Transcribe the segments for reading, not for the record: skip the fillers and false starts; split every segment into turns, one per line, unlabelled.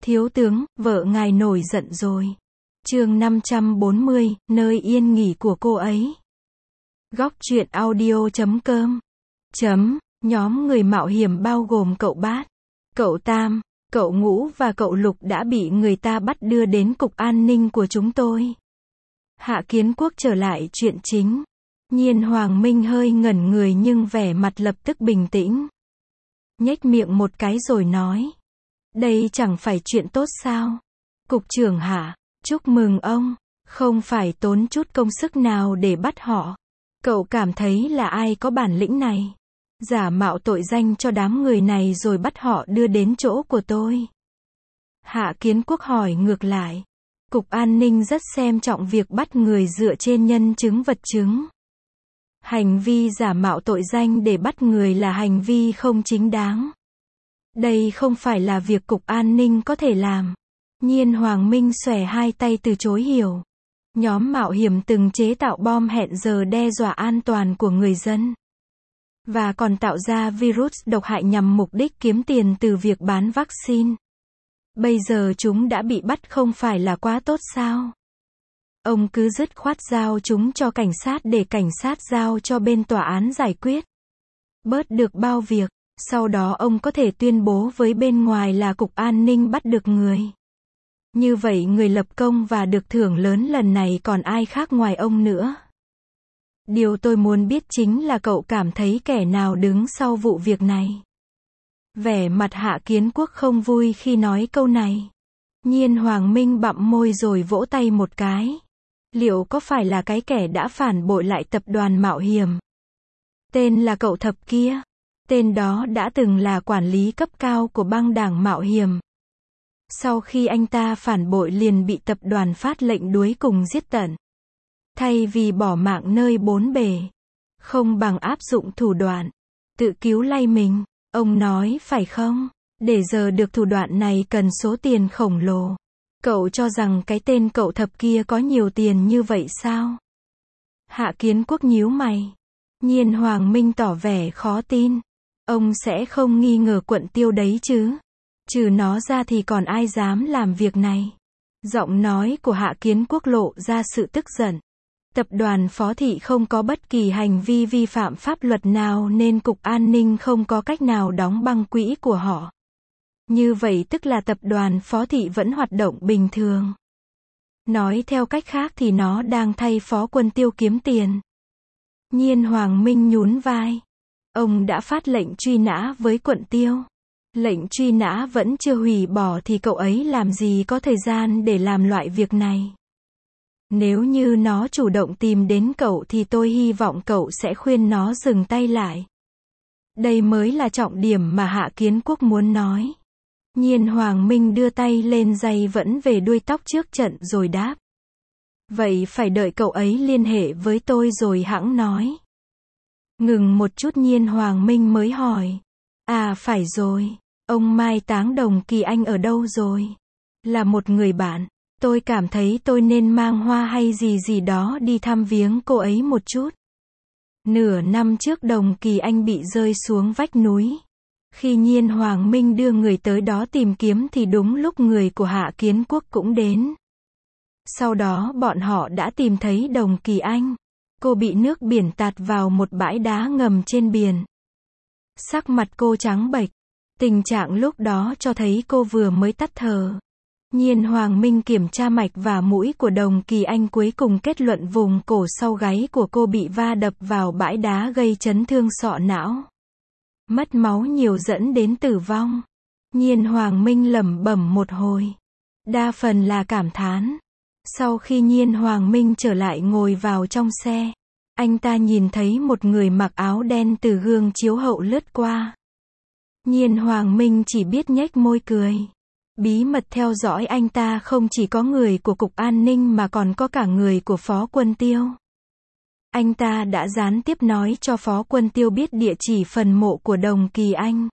Thiếu tướng, vợ ngài nổi giận rồi. Chương 540, nơi yên nghỉ của cô ấy. Góc truyện audio.com. Nhóm người mạo hiểm bao gồm cậu Bát, cậu Tam, cậu Ngũ và cậu Lục đã bị người ta bắt đưa đến cục an ninh của chúng tôi. Hạ Kiến Quốc trở lại chuyện chính. Nhiên Hoàng Minh hơi ngẩn người nhưng vẻ mặt lập tức bình tĩnh. Nhếch miệng một cái rồi nói. Đây chẳng phải chuyện tốt sao? Cục trưởng Hạ, chúc mừng ông, không phải tốn chút công sức nào để bắt họ. Cậu cảm thấy là ai có bản lĩnh này? Giả mạo tội danh cho đám người này rồi bắt họ đưa đến chỗ của tôi. Hạ Kiến Quốc hỏi ngược lại. Cục an ninh rất xem trọng việc bắt người dựa trên nhân chứng vật chứng. Hành vi giả mạo tội danh để bắt người là hành vi không chính đáng. Đây không phải là việc cục an ninh có thể làm. Nhiên Hoàng Minh xòe hai tay từ chối hiểu. Nhóm mạo hiểm từng chế tạo bom hẹn giờ đe dọa an toàn của người dân. Và còn tạo ra virus độc hại nhằm mục đích kiếm tiền từ việc bán vaccine. Bây giờ chúng đã bị bắt không phải là quá tốt sao? Ông cứ dứt khoát giao chúng cho cảnh sát để cảnh sát giao cho bên tòa án giải quyết. Bớt được bao việc, sau đó ông có thể tuyên bố với bên ngoài là cục an ninh bắt được người. Như vậy người lập công và được thưởng lớn lần này còn ai khác ngoài ông nữa. Điều tôi muốn biết chính là cậu cảm thấy kẻ nào đứng sau vụ việc này. Vẻ mặt Hạ Kiến Quốc không vui khi nói câu này. Nhiên Hoàng Minh bặm môi rồi vỗ tay một cái. Liệu có phải là cái kẻ đã phản bội lại tập đoàn mạo hiểm? Tên là cậu Thập kia. Tên đó đã từng là quản lý cấp cao của băng đảng mạo hiểm. Sau khi anh ta phản bội liền bị tập đoàn phát lệnh đuối cùng giết tận. Thay vì bỏ mạng nơi bốn bề, không bằng áp dụng thủ đoạn tự cứu lay mình. Ông nói phải không? Để giờ được thủ đoạn này cần số tiền khổng lồ. Cậu cho rằng cái tên cậu Thập kia có nhiều tiền như vậy sao? Hạ Kiến Quốc nhíu mày. Nhiên Hoàng Minh tỏ vẻ khó tin. Ông sẽ không nghi ngờ Quận Tiêu đấy chứ? Trừ nó ra thì còn ai dám làm việc này? Giọng nói của Hạ Kiến Quốc lộ ra sự tức giận. Tập đoàn Phó Thị không có bất kỳ hành vi vi phạm pháp luật nào nên Cục An ninh không có cách nào đóng băng quỹ của họ. Như vậy tức là tập đoàn Phó Thị vẫn hoạt động bình thường. Nói theo cách khác thì nó đang thay Phó Quân Tiêu kiếm tiền. Nhiên Hoàng Minh nhún vai. Ông đã phát lệnh truy nã với Quận Tiêu. Lệnh truy nã vẫn chưa hủy bỏ thì cậu ấy làm gì có thời gian để làm loại việc này. Nếu như nó chủ động tìm đến cậu thì tôi hy vọng cậu sẽ khuyên nó dừng tay lại. Đây mới là trọng điểm mà Hạ Kiến Quốc muốn nói. Nhiên Hoàng Minh đưa tay lên giày vẫn về đuôi tóc trước trận rồi đáp. Vậy phải đợi cậu ấy liên hệ với tôi rồi hẵng nói. Ngừng một chút Nhiên Hoàng Minh mới hỏi. À phải rồi, ông Mai Táng Đồng Kỳ Anh ở đâu rồi? Là một người bạn. Tôi cảm thấy tôi nên mang hoa hay gì đó đi thăm viếng cô ấy một chút. Nửa năm trước Đồng Kỳ Anh bị rơi xuống vách núi. Khi Nhiên Hoàng Minh đưa người tới đó tìm kiếm thì đúng lúc người của Hạ Kiến Quốc cũng đến. Sau đó bọn họ đã tìm thấy Đồng Kỳ Anh. Cô bị nước biển tạt vào một bãi đá ngầm trên biển. Sắc mặt cô trắng bệch. Tình trạng lúc đó cho thấy cô vừa mới tắt thở. Nhiên Hoàng Minh kiểm tra mạch và mũi của Đồng Kỳ Anh cuối cùng kết luận vùng cổ sau gáy của cô bị va đập vào bãi đá gây chấn thương sọ não. Mất máu nhiều dẫn đến tử vong. Nhiên Hoàng Minh lẩm bẩm một hồi. Đa phần là cảm thán. Sau khi Nhiên Hoàng Minh trở lại ngồi vào trong xe, anh ta nhìn thấy một người mặc áo đen từ gương chiếu hậu lướt qua. Nhiên Hoàng Minh chỉ biết nhếch môi cười. Bí mật theo dõi anh ta không chỉ có người của Cục An ninh mà còn có cả người của Phó Quân Tiêu. Anh ta đã gián tiếp nói cho Phó Quân Tiêu biết địa chỉ phần mộ của Đồng Kỳ Anh.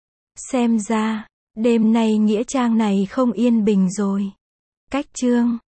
Xem ra, đêm nay nghĩa trang này không yên bình rồi. Cách chương